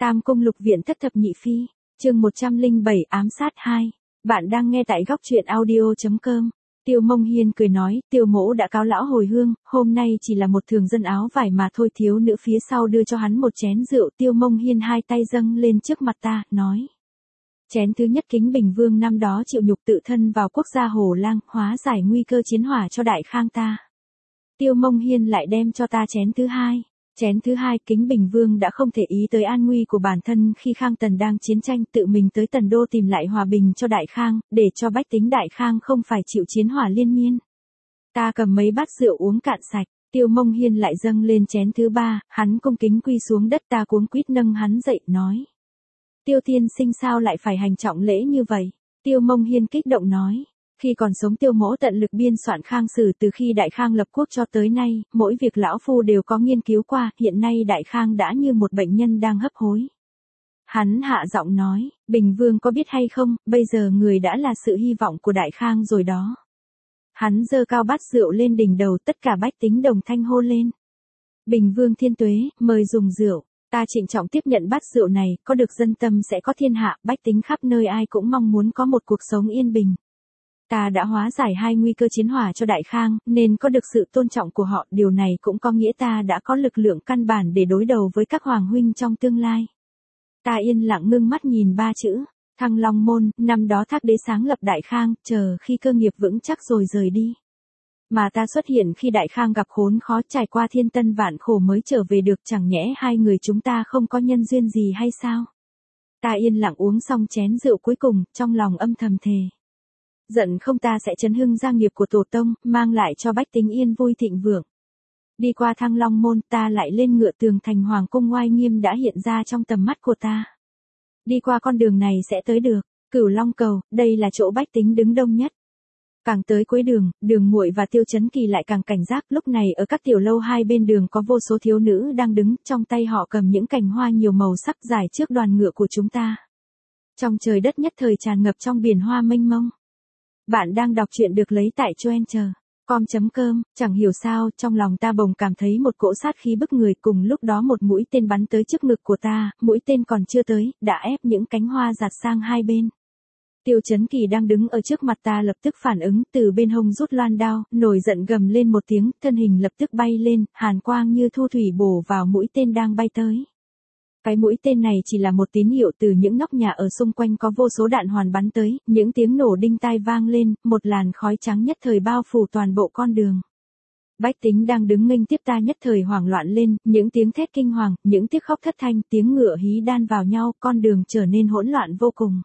Tam Cung Lục Viện Thất Thập Nhị Phi, chương 107 ám sát 2. Bạn đang nghe tại góc truyện audio.com. Tiêu Mông Hiên cười nói, Tiêu mỗ đã cáo lão hồi hương, hôm nay chỉ là một thường dân áo vải mà thôi. Thiếu nữ phía sau đưa cho hắn một chén rượu. Tiêu Mông Hiên hai tay dâng lên trước mặt ta, nói. Chén thứ nhất Kính Bình Vương năm đó chịu nhục tự thân vào quốc gia Hồ Lang, hóa giải nguy cơ chiến hỏa cho Đại Khang ta. Tiêu Mông Hiên lại đem cho ta chén thứ hai. Chén thứ hai Kính Bình Vương đã không thể ý tới an nguy của bản thân khi Khang Tần đang chiến tranh, tự mình tới Tần Đô tìm lại hòa bình cho Đại Khang, để cho bách tính Đại Khang không phải chịu chiến hỏa liên miên. Ta cầm mấy bát rượu uống cạn sạch. Tiêu Mông Hiên lại dâng lên chén thứ ba, hắn cung kính quy xuống đất. Ta cuống quýt nâng hắn dậy, nói. Tiêu tiên sinh sao lại phải hành trọng lễ như vậy? Tiêu Mông Hiên kích động nói. Khi còn sống Tiêu mỗ tận lực biên soạn Khang Sử, từ khi Đại Khang lập quốc cho tới nay, mỗi việc lão phu đều có nghiên cứu qua. Hiện nay Đại Khang đã như một bệnh nhân đang hấp hối. Hắn hạ giọng nói, Bình Vương có biết hay không, bây giờ người đã là sự hy vọng của Đại Khang rồi đó. Hắn giơ cao bát rượu lên đỉnh đầu, tất cả bách tính đồng thanh hô lên. Bình Vương thiên tuế, mời dùng rượu. Ta trịnh trọng tiếp nhận bát rượu này, có được dân tâm sẽ có thiên hạ, bách tính khắp nơi ai cũng mong muốn có một cuộc sống yên bình. Ta đã hóa giải hai nguy cơ chiến hỏa cho Đại Khang, nên có được sự tôn trọng của họ. Điều này cũng có nghĩa ta đã có lực lượng căn bản để đối đầu với các hoàng huynh trong tương lai. Ta yên lặng ngưng mắt nhìn ba chữ, Thăng Long Môn. Năm đó Thác Đế sáng lập Đại Khang, chờ khi cơ nghiệp vững chắc rồi rời đi. Mà ta xuất hiện khi Đại Khang gặp khốn khó, trải qua thiên tân vạn khổ mới trở về được. Chẳng nhẽ hai người chúng ta không có nhân duyên gì hay sao? Ta yên lặng uống xong chén rượu cuối cùng, trong lòng âm thầm thề. Giận không ta sẽ chấn hưng gia nghiệp của tổ tông, mang lại cho bách tính yên vui thịnh vượng. Đi qua Thăng Long Môn, ta lại lên ngựa tường thành hoàng cung oai nghiêm đã hiện ra trong tầm mắt của ta. Đi qua con đường này sẽ tới được Cửu Long Cầu, đây là chỗ bách tính đứng đông nhất. Càng tới cuối đường, Đường Muội và Tiêu Chấn Kỳ lại càng cảnh giác. Lúc này ở các tiểu lâu hai bên đường có vô số thiếu nữ đang đứng, trong tay họ cầm những cành hoa nhiều màu sắc dài trước đoàn ngựa của chúng ta. Trong trời đất nhất thời tràn ngập trong biển hoa mênh mông. Bạn đang đọc truyện được lấy tại choen.com. Chẳng hiểu sao, trong lòng ta bỗng cảm thấy một cỗ sát khí bức người. Cùng lúc đó một mũi tên bắn tới trước ngực của ta, mũi tên còn chưa tới, đã ép những cánh hoa giạt sang hai bên. Tiêu Chấn Kỳ đang đứng ở trước mặt ta lập tức phản ứng, từ bên hông rút loan đao, nổi giận gầm lên một tiếng, thân hình lập tức bay lên, hàn quang như thu thủy bổ vào mũi tên đang bay tới. Cái mũi tên này chỉ là một tín hiệu, từ những nóc nhà ở xung quanh có vô số đạn hoàn bắn tới, những tiếng nổ đinh tai vang lên, một làn khói trắng nhất thời bao phủ toàn bộ con đường. Bách tính đang đứng nghênh tiếp ta nhất thời hoảng loạn lên, những tiếng thét kinh hoàng, những tiếng khóc thất thanh, tiếng ngựa hí đan vào nhau, con đường trở nên hỗn loạn vô cùng.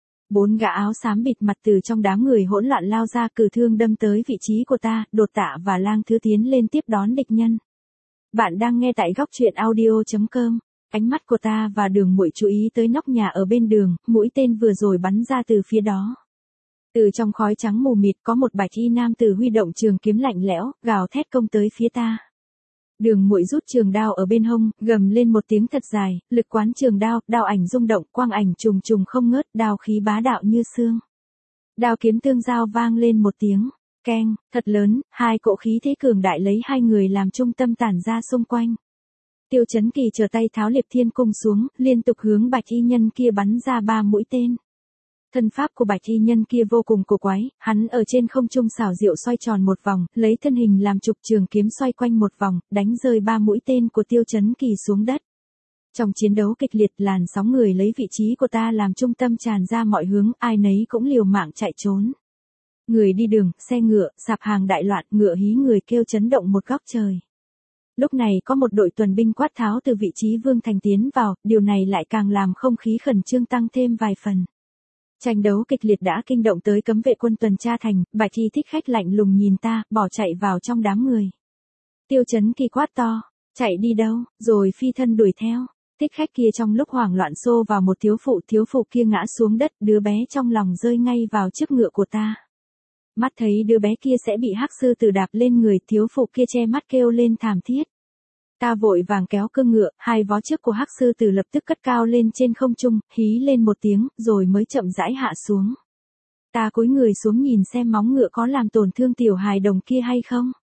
4 gã áo xám bịt mặt từ trong đám người hỗn loạn lao ra, cử thương đâm tới vị trí của ta. Đột Tạ và Lang Thứ tiến lên tiếp đón địch nhân. Bạn đang nghe tại góc truyện audio.com. Ánh mắt của ta và Đường Muội chú ý tới nóc nhà ở bên đường, mũi tên vừa rồi bắn ra từ phía đó. Từ trong khói trắng mù mịt có một bạch y nam tử huy động trường kiếm lạnh lẽo, gào thét công tới phía ta. Đường Muội rút trường đao ở bên hông, gầm lên một tiếng thật dài, lực quán trường đao, đao ảnh rung động, quang ảnh trùng trùng không ngớt, đao khí bá đạo như xương. Đao kiếm tương giao vang lên một tiếng keng thật lớn, hai cỗ khí thế cường đại lấy hai người làm trung tâm tản ra xung quanh. Tiêu Chấn Kỳ trở tay tháo Liệp Thiên Cung xuống, liên tục hướng bạch y nhân kia bắn ra 3 mũi tên. Thân pháp của bạch y nhân kia vô cùng cổ quái, hắn ở trên không trung xảo diệu xoay tròn một vòng, lấy thân hình làm trục, trường kiếm xoay quanh một vòng, đánh rơi 3 mũi tên của Tiêu Chấn Kỳ xuống đất. Trong chiến đấu kịch liệt, làn sóng người lấy vị trí của ta làm trung tâm tràn ra mọi hướng, ai nấy cũng liều mạng chạy trốn. Người đi đường, xe ngựa, sạp hàng đại loạn, ngựa hí người kêu chấn động một góc trời. Lúc này có một đội tuần binh quát tháo từ vị trí Vương Thành tiến vào, điều này lại càng làm không khí khẩn trương tăng thêm vài phần. Tranh đấu kịch liệt đã kinh động tới cấm vệ quân tuần tra thành, bạch y thích khách lạnh lùng nhìn ta, bỏ chạy vào trong đám người. Tiêu Chấn Kỳ quát to, chạy đi đâu, rồi phi thân đuổi theo. Thích khách kia trong lúc hoảng loạn xô vào một thiếu phụ kia ngã xuống đất, đứa bé trong lòng rơi ngay vào trước ngựa của ta. Mắt thấy đứa bé kia sẽ bị hắc sư tử đạp lên người, thiếu phụ kia che mắt kêu lên thảm thiết. Ta vội vàng kéo cương ngựa, hai vó trước của hắc sư tử lập tức cất cao lên trên không trung, hí lên một tiếng, rồi mới chậm rãi hạ xuống. Ta cúi người xuống nhìn xem móng ngựa có làm tổn thương tiểu hài đồng kia hay không.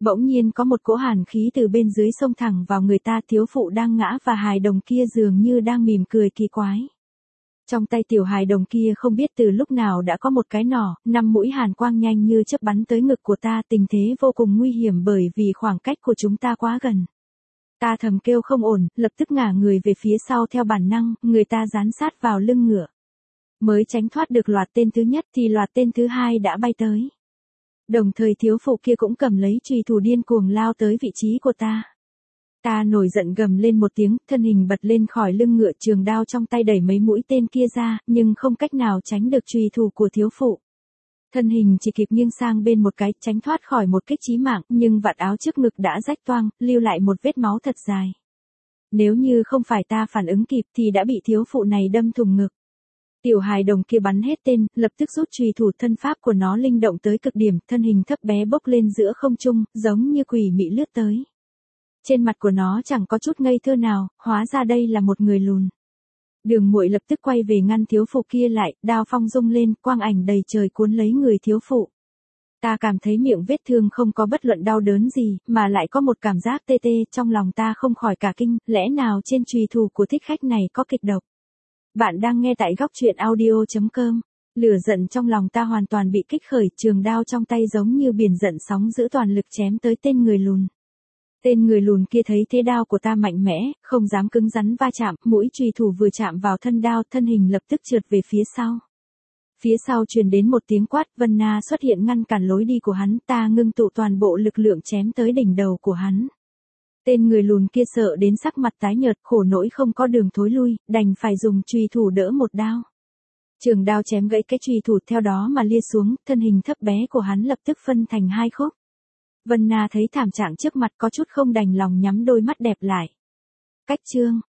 Bỗng nhiên có một cỗ hàn khí từ bên dưới xông thẳng vào người ta, thiếu phụ đang ngã và hài đồng kia dường như đang mỉm cười kỳ quái. Trong tay tiểu hài đồng kia không biết từ lúc nào đã có một cái nỏ, 5 mũi hàn quang nhanh như chớp bắn tới ngực của ta, tình thế vô cùng nguy hiểm bởi vì khoảng cách của chúng ta quá gần. Ta thầm kêu không ổn, lập tức ngả người về phía sau theo bản năng, người ta dán sát vào lưng ngựa. Mới tránh thoát được loạt tên thứ nhất thì loạt tên thứ hai đã bay tới. Đồng thời thiếu phụ kia cũng cầm lấy chùy thủ điên cuồng lao tới vị trí của ta. Ta nổi giận gầm lên một tiếng, thân hình bật lên khỏi lưng ngựa, trường đao trong tay đẩy mấy mũi tên kia ra, nhưng không cách nào tránh được chùy thủ của thiếu phụ. Thân hình chỉ kịp nghiêng sang bên một cái, tránh thoát khỏi một kích chí mạng, nhưng vạt áo trước ngực đã rách toang, lưu lại một vết máu thật dài. Nếu như không phải ta phản ứng kịp thì đã bị thiếu phụ này đâm thủng ngực. Tiểu hài đồng kia bắn hết tên, lập tức rút chùy thủ, thân pháp của nó linh động tới cực điểm, thân hình thấp bé bốc lên giữa không trung, giống như quỷ mị lướt tới. Trên mặt của nó chẳng có chút ngây thơ nào, hóa ra đây là một người lùn. Đường Muội lập tức quay về ngăn thiếu phụ kia lại, đao phong rung lên, quang ảnh đầy trời cuốn lấy người thiếu phụ. Ta cảm thấy miệng vết thương không có bất luận đau đớn gì, mà lại có một cảm giác tê tê, trong lòng ta không khỏi cả kinh, lẽ nào trên chùy thủ của thích khách này có kịch độc. Bạn đang nghe tại góc truyện audio.com. Lửa giận trong lòng ta hoàn toàn bị kích khởi, trường đao trong tay giống như biển giận sóng dữ toàn lực chém tới tên người lùn. Tên người lùn kia thấy thế đao của ta mạnh mẽ, không dám cứng rắn va chạm, mũi chùy thủ vừa chạm vào thân đao, thân hình lập tức trượt về phía sau. Phía sau truyền đến một tiếng quát, Vân Na xuất hiện ngăn cản lối đi của hắn, ta ngưng tụ toàn bộ lực lượng chém tới đỉnh đầu của hắn. Tên người lùn kia sợ đến sắc mặt tái nhợt, khổ nỗi không có đường thối lui, đành phải dùng chùy thủ đỡ một đao. Trường đao chém gãy cái chùy thủ, theo đó mà lia xuống, thân hình thấp bé của hắn lập tức phân thành hai khúc. Vân Na thấy thảm trạng trước mặt có chút không đành lòng, nhắm đôi mắt đẹp lại. Cách chương